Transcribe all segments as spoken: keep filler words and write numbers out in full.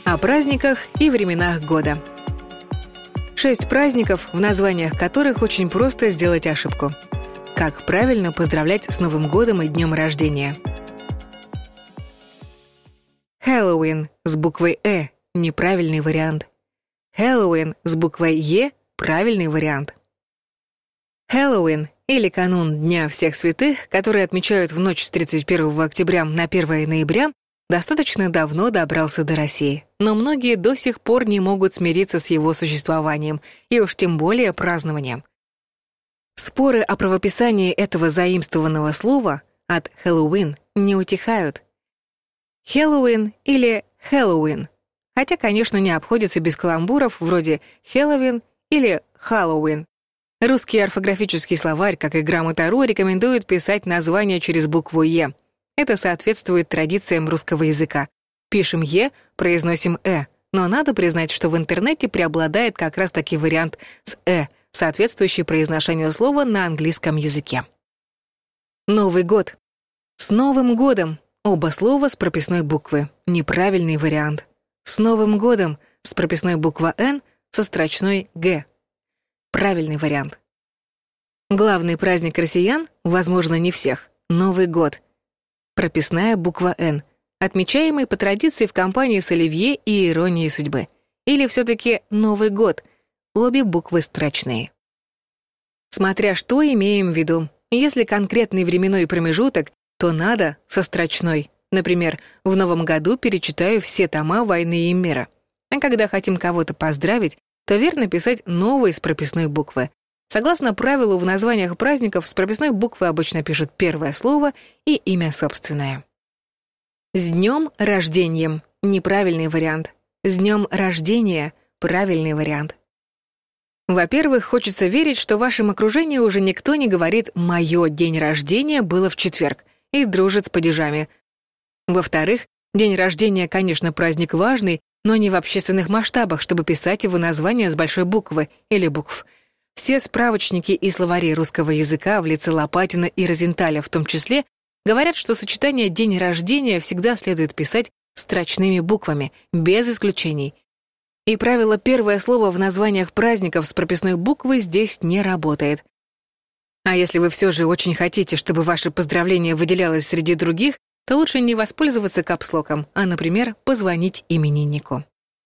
О праздниках и временах года. Шесть праздников, в названиях которых очень просто сделать ошибку. Как правильно поздравлять с Новым годом и днем рождения. Хэллоуин с буквой «э» – неправильный вариант. Хэллоуин с буквой «е» – правильный вариант. Хэллоуин или канун Дня всех святых, который отмечают в ночь с тридцать первого октября на первое ноября, достаточно давно добрался до России, но многие до сих пор не могут смириться с его существованием, и уж тем более празднованием. Споры о правописании этого заимствованного слова от Хэллоуин не утихают. Хэллоуин или Хэллоуин, хотя, конечно, не обходится без каламбуров вроде Хэллоуин или Хэллоуин. Русский орфографический словарь, как и грамота РУ, рекомендует писать название через букву «е». Это соответствует традициям русского языка. Пишем «е», произносим «э», но надо признать, что в интернете преобладает как раз-таки вариант с «э», соответствующий произношению слова на английском языке. Новый год. С Новым годом. Оба слова с прописной буквы. Неправильный вариант. С Новым годом. С прописной буква «н» со строчной «г». Правильный вариант. Главный праздник россиян, возможно, не всех, Новый год. Прописная буква «н», отмечаемый по традиции в компании с оливье и иронией судьбы. Или все-таки Новый год, обе буквы строчные. Смотря что имеем в виду. Если конкретный временной промежуток, то надо со строчной. Например, в Новом году перечитаю все тома «Войны и мира». А когда хотим кого-то поздравить, то верно писать новый с прописной буквы. Согласно правилу, в названиях праздников с прописной буквы обычно пишут первое слово и имя собственное. С днем рождения. Неправильный вариант. С днем рождения. Правильный вариант. Во-первых, хочется верить, что в вашем окружении уже никто не говорит «моё день рождения было в четверг» и дружит с падежами. Во-вторых, день рождения, конечно, праздник важный, но не в общественных масштабах, чтобы писать его название с большой буквы или букв. Все справочники и словари русского языка в лице Лопатина и Розенталя в том числе говорят, что сочетание «день рождения» всегда следует писать строчными буквами, без исключений. И правило «первое слово в названиях праздников с прописной буквой» здесь не работает. А если вы все же очень хотите, чтобы ваше поздравление выделялось среди других, то лучше не воспользоваться капслоком, а, например, позвонить имениннику.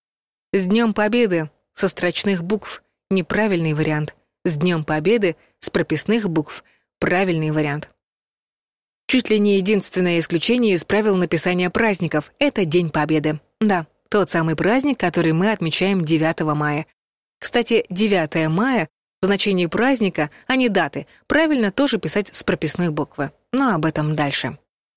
С Днем Победы со строчных букв неправильный вариант. С Днем Победы с прописных букв правильный вариант. Чуть ли не единственное исключение из правил написания праздников — это День Победы. Да, тот самый праздник, который мы отмечаем девятого мая. Кстати, девятое мая в значении праздника, а не даты, правильно тоже писать с прописной буквы. Но об этом дальше.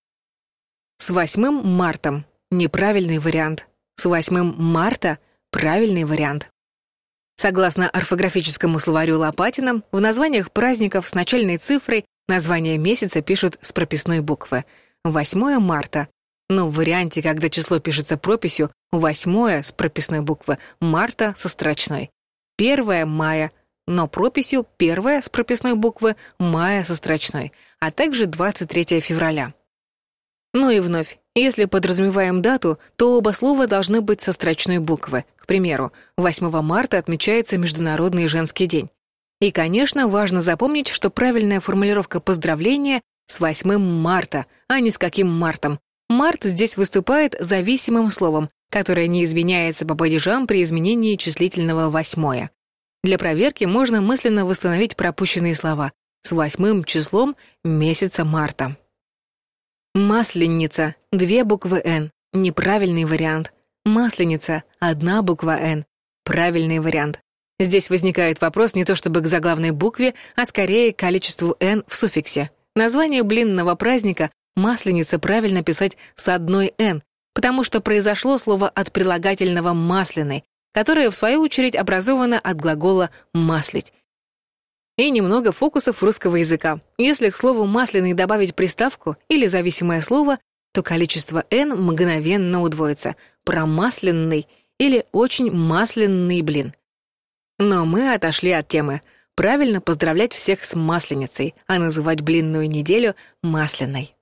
С восьмым марта. Неправильный вариант. С восьмым марта. Правильный вариант. Согласно орфографическому словарю Лопатина, в названиях праздников с начальной цифрой название месяца пишут с прописной буквы. восьмое марта. Но в варианте, когда число пишется прописью, восьмое с прописной буквы, марта со строчной. первое мая, но прописью первое с прописной буквы, мая со строчной, а также двадцать третьего февраля. Ну и вновь, если подразумеваем дату, то оба слова должны быть со строчной буквы. К примеру, восьмого марта отмечается Международный женский день. И, конечно, важно запомнить, что правильная формулировка поздравления с восьмым марта, а не с каким мартом. Март здесь выступает зависимым словом, которое не изменяется по падежам при изменении числительного восьмое. Для проверки можно мысленно восстановить пропущенные слова с восьмым числом месяца марта. Масленица, две буквы «н», неправильный вариант. Масленица, одна буква «н», правильный вариант. Здесь возникает вопрос не то чтобы к заглавной букве, а скорее к количеству «н» в суффиксе. Название блинного праздника «масленица» правильно писать с одной «н», потому что произошло слово от прилагательного «масляный», которое, в свою очередь, образовано от глагола «маслить». И немного фокусов русского языка. Если к слову «масляный» добавить приставку или зависимое слово, то количество «н» мгновенно удвоится. Промасленный или очень масленный блин. Но мы отошли от темы. Правильно поздравлять всех с Масленицей, а называть блинную неделю масляной.